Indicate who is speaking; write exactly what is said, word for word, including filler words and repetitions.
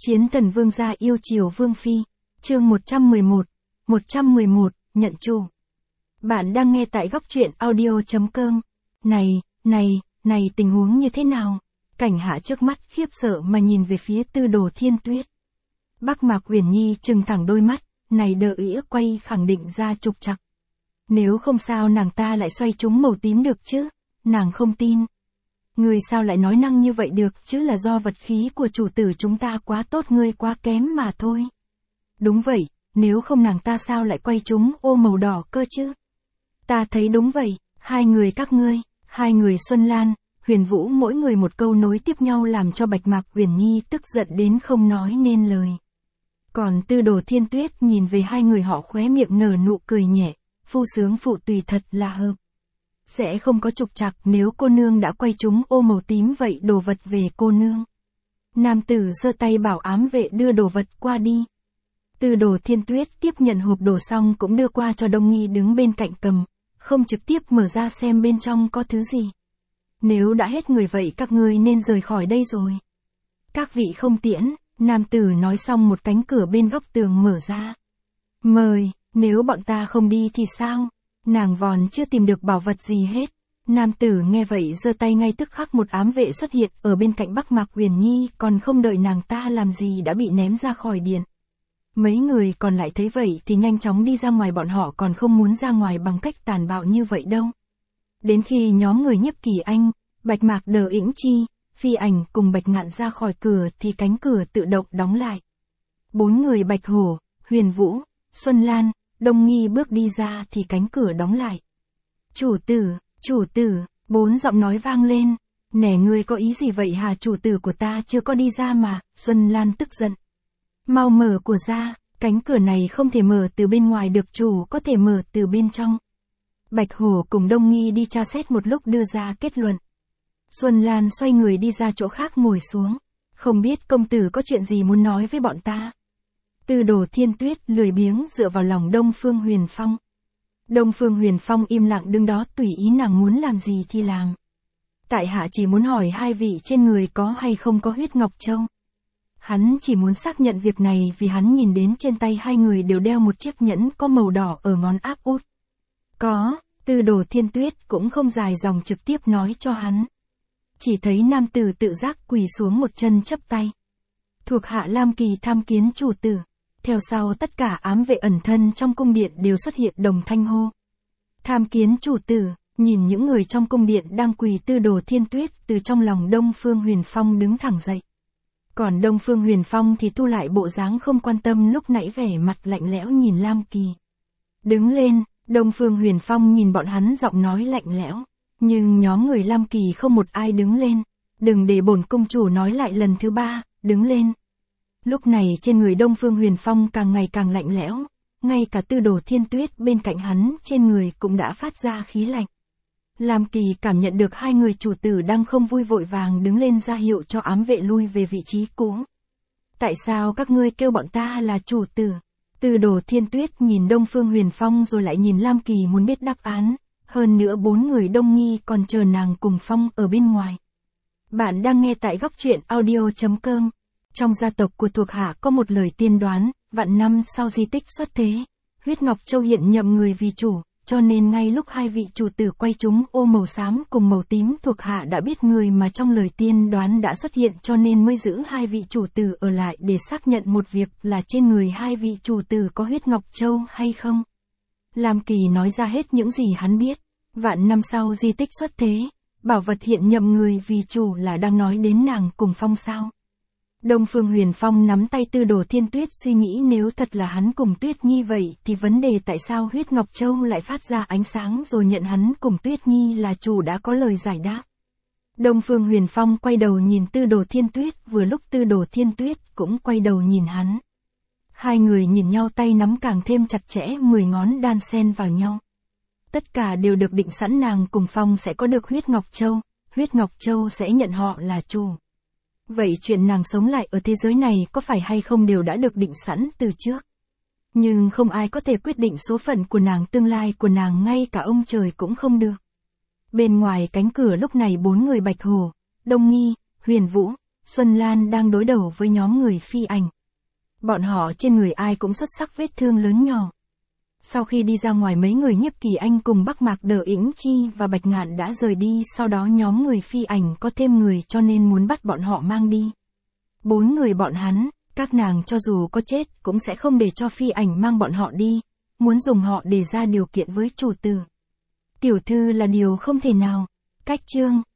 Speaker 1: Chiến thần vương gia yêu chiều vương phi, chương một trăm mười một, một trăm mười một, nhận chủ. Bạn đang nghe tại góc truyện audio chấm com. Này, này, này tình huống như thế nào? Cảnh Hạ trước mắt khiếp sợ mà nhìn về phía Tư Đồ Thiên Tuyết. Bắc Mạc Uyển Nhi trừng thẳng đôi mắt, này đờ ĩa quay khẳng định ra trục trặc. Nếu không sao nàng ta lại xoay trúng màu tím được chứ, nàng không tin. Ngươi sao lại nói năng như vậy được chứ, là do vật khí của chủ tử chúng ta quá tốt, ngươi quá kém mà thôi. Đúng vậy, nếu không nàng ta sao lại quay trúng ô màu đỏ cơ chứ? Ta thấy đúng vậy, hai người các ngươi, hai người Xuân Lan, Huyền Vũ mỗi người một câu nối tiếp nhau làm cho Bạch Mạc Uyển Nhi tức giận đến không nói nên lời. Còn Tư Đồ Thiên Tuyết nhìn về hai người họ khóe miệng nở nụ cười nhẹ, phu sướng phụ tùy thật là hợp. Sẽ không có trục trặc nếu cô nương đã quay trúng ô màu tím, vậy đồ vật về cô nương. Nam tử giơ tay bảo ám vệ đưa đồ vật qua đi. Tư Đồ Thiên Tuyết tiếp nhận hộp đồ xong cũng đưa qua cho Đông Nghi đứng bên cạnh cầm, không trực tiếp mở ra xem bên trong có thứ gì. Nếu đã hết người vậy các ngươi nên rời khỏi đây rồi. Các vị không tiễn, nam tử nói xong một cánh cửa bên góc tường mở ra. Mời, nếu bọn ta không đi thì sao? Nàng vòn chưa tìm được bảo vật gì hết. Nam tử nghe vậy giơ tay, ngay tức khắc một ám vệ xuất hiện ở bên cạnh Bắc Mạc Uyển Nhi, còn không đợi nàng ta làm gì đã bị ném ra khỏi điện. Mấy người còn lại thấy vậy thì nhanh chóng đi ra ngoài, bọn họ còn không muốn ra ngoài bằng cách tàn bạo như vậy đâu. Đến khi nhóm người Nhiếp Kỳ Anh, Bạch Mạc Đờ Ĩnh Chi, Phi Ảnh cùng Bạch Ngạn ra khỏi cửa thì cánh cửa tự động đóng lại. Bốn người Bạch Hổ, Huyền Vũ, Xuân Lan, Đông Nghi bước đi ra thì cánh cửa đóng lại. Chủ tử, chủ tử, bốn giọng nói vang lên. Nè, ngươi có ý gì vậy hả? Chủ tử của ta chưa có đi ra mà. Xuân Lan tức giận. Mau mở của ra, cánh cửa này không thể mở từ bên ngoài được, chủ có thể mở từ bên trong. Bạch Hổ cùng Đông Nghi đi tra xét một lúc đưa ra kết luận. Xuân Lan xoay người đi ra chỗ khác ngồi xuống. Không biết công tử có chuyện gì muốn nói với bọn ta? Tư Đồ Thiên Tuyết lười biếng dựa vào lòng Đông Phương Huyền Phong. Đông Phương Huyền Phong im lặng đứng đó, tùy ý nàng muốn làm gì thì làm. Tại hạ chỉ muốn hỏi hai vị trên người có hay không có huyết ngọc châu. Hắn chỉ muốn xác nhận việc này vì hắn nhìn đến trên tay hai người đều đeo một chiếc nhẫn có màu đỏ ở ngón áp út. Có, Tư Đồ Thiên Tuyết cũng không dài dòng trực tiếp nói cho hắn. Chỉ thấy nam tử tự giác quỳ xuống một chân chắp tay. Thuộc hạ Lam Kỳ tham kiến chủ tử. Theo sau tất cả ám vệ ẩn thân trong cung điện đều xuất hiện đồng thanh hô. Tham kiến chủ tử. Nhìn những người trong cung điện đang quỳ, Tư Đồ Thiên Tuyết từ trong lòng Đông Phương Huyền Phong đứng thẳng dậy. Còn Đông Phương Huyền Phong thì thu lại bộ dáng không quan tâm lúc nãy, vẻ mặt lạnh lẽo nhìn Lam Kỳ. Đứng lên, Đông Phương Huyền Phong nhìn bọn hắn giọng nói lạnh lẽo. Nhưng nhóm người Lam Kỳ không một ai đứng lên. Đừng để bổn cung chủ nói lại lần thứ ba, đứng lên. Lúc này trên người Đông Phương Huyền Phong càng ngày càng lạnh lẽo, ngay cả Tư Đồ Thiên Tuyết bên cạnh hắn trên người cũng đã phát ra khí lạnh. Lam Kỳ cảm nhận được hai người chủ tử đang không vui, vội vàng đứng lên ra hiệu cho ám vệ lui về vị trí cũ. Tại sao các ngươi kêu bọn ta là chủ tử? Tư Đồ Thiên Tuyết nhìn Đông Phương Huyền Phong rồi lại nhìn Lam Kỳ muốn biết đáp án, hơn nữa bốn người Đông Nghi còn chờ nàng cùng Phong ở bên ngoài. Bạn đang nghe tại góc truyện audio chấm com. Trong gia tộc của thuộc hạ có một lời tiên đoán, vạn năm sau di tích xuất thế, huyết ngọc châu hiện nhậm người vì chủ, cho nên ngay lúc hai vị chủ tử quay trúng ô màu xám cùng màu tím, thuộc hạ đã biết người mà trong lời tiên đoán đã xuất hiện, cho nên mới giữ hai vị chủ tử ở lại để xác nhận một việc là trên người hai vị chủ tử có huyết ngọc châu hay không. Lam Kỳ nói ra hết những gì hắn biết. Vạn năm sau di tích xuất thế, bảo vật hiện nhậm người vì chủ là đang nói đến nàng cùng Phong sao? Đông Phương Huyền Phong nắm tay Tư Đồ Thiên Tuyết, suy nghĩ nếu thật là hắn cùng Tuyết Nhi vậy thì vấn đề tại sao huyết ngọc châu lại phát ra ánh sáng rồi nhận hắn cùng Tuyết Nhi là chủ đã có lời giải đáp. Đông Phương Huyền Phong quay đầu nhìn Tư Đồ Thiên Tuyết, vừa lúc Tư Đồ Thiên Tuyết cũng quay đầu nhìn hắn. Hai người nhìn nhau, tay nắm càng thêm chặt chẽ, mười ngón đan xen vào nhau. Tất cả đều được định sẵn, nàng cùng Phong sẽ có được huyết ngọc châu, huyết ngọc châu sẽ nhận họ là chủ. Vậy chuyện nàng sống lại ở thế giới này có phải hay không đều đã được định sẵn từ trước. Nhưng không ai có thể quyết định số phận của nàng, tương lai của nàng, ngay cả ông trời cũng không được. Bên ngoài cánh cửa lúc này bốn người Bạch Hổ, Đông Nghi, Huyền Vũ, Xuân Lan đang đối đầu với nhóm người Phi Ảnh. Bọn họ trên người ai cũng xuất sắc vết thương lớn nhỏ. Sau khi đi ra ngoài mấy người Nhiếp Kỳ Anh cùng Bắc Mạc Đờ Yĩnh Chi và Bạch Ngạn đã rời đi, sau đó nhóm người Phi Ảnh có thêm người cho nên muốn bắt bọn họ mang đi. Bốn người bọn hắn, các nàng cho dù có chết cũng sẽ không để cho Phi Ảnh mang bọn họ đi, muốn dùng họ để ra điều kiện với chủ tử. Tiểu thư là điều không thể nào. Cách chương